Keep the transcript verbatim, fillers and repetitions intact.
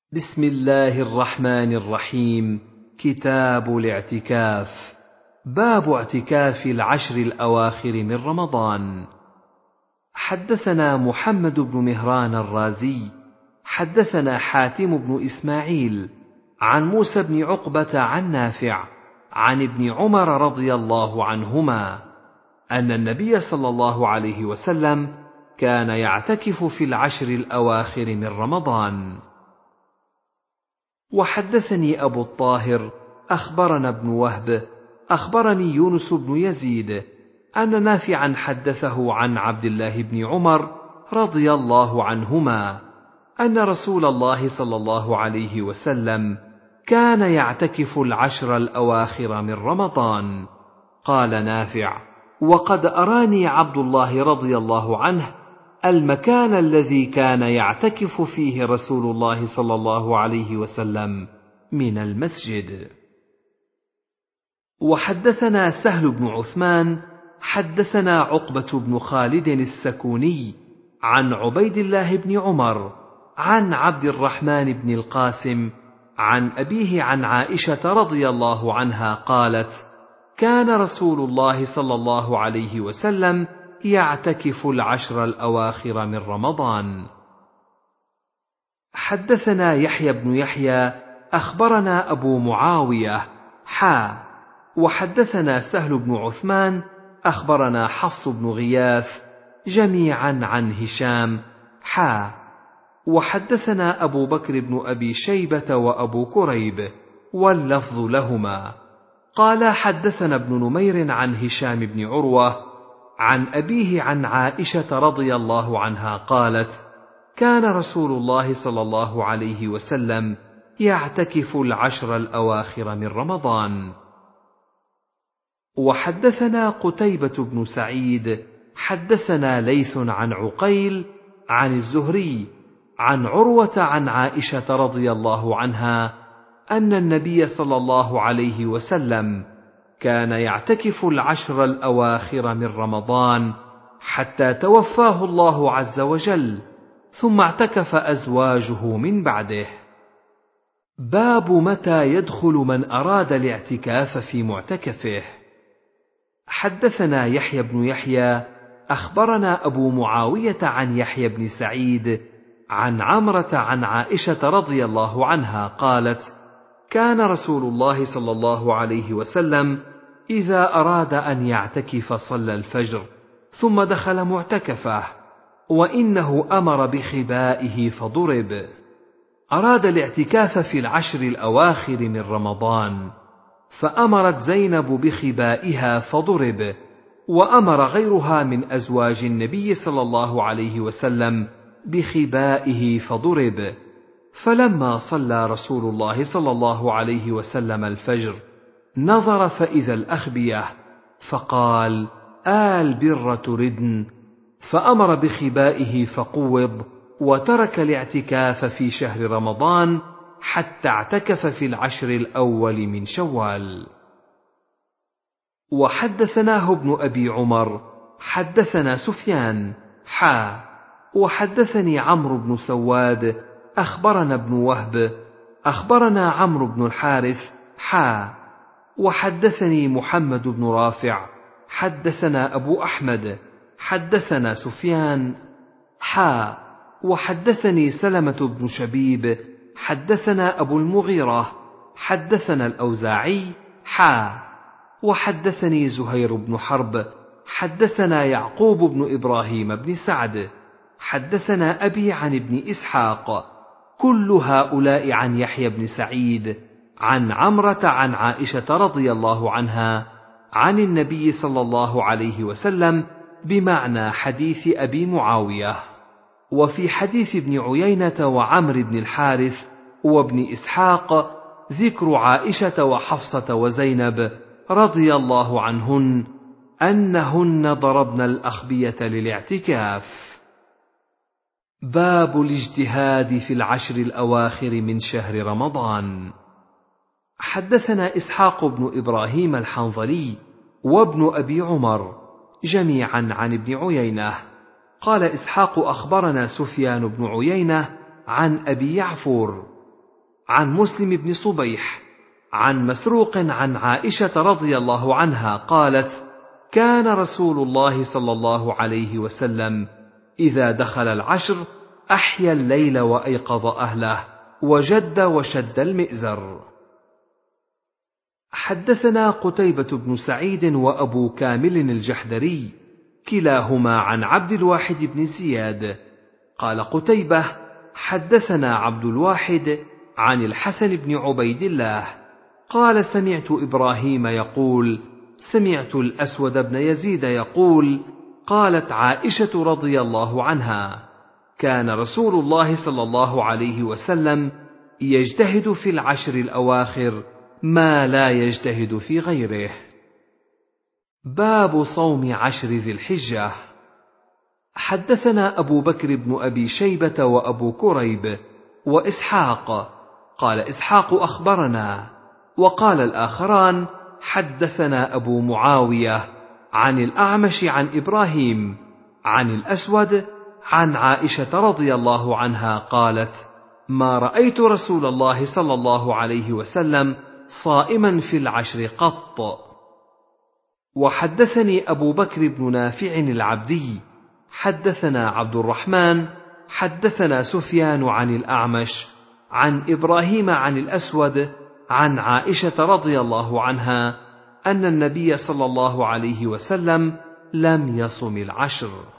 بسم الله الرحمن الرحيم. كتاب الاعتكاف. باب اعتكاف العشر الأواخر من رمضان. حدثنا محمد بن مهران الرازي حدثنا حاتم بن إسماعيل عن موسى بن عقبة عن نافع عن ابن عمر رضي الله عنهما أن النبي صلى الله عليه وسلم كان يعتكف في العشر الأواخر من رمضان. وحدثني أبو الطاهر أخبرنا ابن وهب أخبرني يونس بن يزيد أن نافعا حدثه عن عبد الله بن عمر رضي الله عنهما أن رسول الله صلى الله عليه وسلم كان يعتكف العشر الأواخر من رمضان. قال نافع: وقد أراني عبد الله رضي الله عنه المكان الذي كان يعتكف فيه رسول الله صلى الله عليه وسلم من المسجد. وحدثنا سهل بن عثمان حدثنا عقبة بن خالد السكوني عن عبيد الله بن عمر عن عبد الرحمن بن القاسم عن أبيه عن عائشة رضي الله عنها قالت: كان رسول الله صلى الله عليه وسلم يعتكف العشر الأواخر من رمضان. حدثنا يحيى بن يحيى أخبرنا أبو معاوية حا وحدثنا سهل بن عثمان أخبرنا حفص بن غياث جميعا عن هشام حا وحدثنا أبو بكر بن أبي شيبة وأبو كريب واللفظ لهما قال: حدثنا ابن نمير عن هشام بن عروة عن أبيه عن عائشة رضي الله عنها قالت: كان رسول الله صلى الله عليه وسلم يعتكف العشر الأواخر من رمضان. وحدثنا قتيبة بن سعيد حدثنا ليث عن عقيل عن الزهري عن عروة عن عائشة رضي الله عنها أن النبي صلى الله عليه وسلم كان يعتكف العشر الأواخر من رمضان حتى توفاه الله عز وجل، ثم اعتكف أزواجه من بعده. باب متى يدخل من أراد الاعتكاف في معتكفه. حدثنا يحيى بن يحيى أخبرنا أبو معاوية عن يحيى بن سعيد عن عمرة عن عائشة رضي الله عنها قالت: كان رسول الله صلى الله عليه وسلم إذا أراد أن يعتكف صلى الفجر ثم دخل معتكفه، وإنه أمر بخبائه فضرب. أراد الاعتكاف في العشر الأواخر من رمضان، فأمرت زينب بخبائها فضرب، وأمر غيرها من أزواج النبي صلى الله عليه وسلم بخبائه فضرب. فلما صلى رسول الله صلى الله عليه وسلم الفجر نظر فإذا الأخبية، فقال: آل بر تردن، فأمر بخبائه فقوض، وترك الاعتكاف في شهر رمضان حتى اعتكف في العشر الأول من شوال. وحدثناه ابن أبي عمر حدثنا سفيان حا وحدثني عمرو بن سواد أخبرنا ابن وهب أخبرنا عمرو بن الحارث حا وحدثني محمد بن رافع حدثنا أبو أحمد حدثنا سفيان حا وحدثني سلمة بن شبيب حدثنا أبو المغيرة حدثنا الأوزاعي حا وحدثني زهير بن حرب حدثنا يعقوب بن إبراهيم بن سعد حدثنا أبي عن ابن إسحاق، كل هؤلاء عن يحيى بن سعيد عن عمرة عن عائشة رضي الله عنها عن النبي صلى الله عليه وسلم بمعنى حديث أبي معاوية. وفي حديث ابن عيينة وعمر بن الحارث وابن إسحاق ذكر عائشة وحفصة وزينب رضي الله عنهن أنهن ضربن الأخبية للاعتكاف. باب الاجتهاد في العشر الأواخر من شهر رمضان. حدثنا إسحاق بن إبراهيم الحنظلي وابن أبي عمر جميعا عن ابن عيينة قال إسحاق: أخبرنا سفيان بن عيينة عن أبي يعفور عن مسلم بن صبيح عن مسروق عن عائشة رضي الله عنها قالت: كان رسول الله صلى الله عليه وسلم إذا دخل العشر أحيا الليل وأيقظ أهله وجد وشد المئزر. حدثنا قتيبة بن سعيد وأبو كامل الجحدري كلاهما عن عبد الواحد بن زياد قال قتيبة: حدثنا عبد الواحد عن الحسن بن عبيد الله قال: سمعت إبراهيم يقول: سمعت الأسود بن يزيد يقول: قالت عائشة رضي الله عنها: كان رسول الله صلى الله عليه وسلم يجتهد في العشر الأواخر ما لا يجتهد في غيره. باب صوم عشر ذي الحجة. حدثنا أبو بكر بن أبي شيبة وأبو كريب وإسحاق قال إسحاق أخبرنا، وقال الآخران حدثنا أبو معاوية عن الأعمش عن إبراهيم عن الأسود عن عائشة رضي الله عنها قالت: ما رأيت رسول الله صلى الله عليه وسلم صائما في العشر قط. وحدثني أبو بكر بن نافع العبدي حدثنا عبد الرحمن حدثنا سفيان عن الأعمش عن إبراهيم عن الأسود عن عائشة رضي الله عنها أن النبي صلى الله عليه وسلم لم يصم العشر.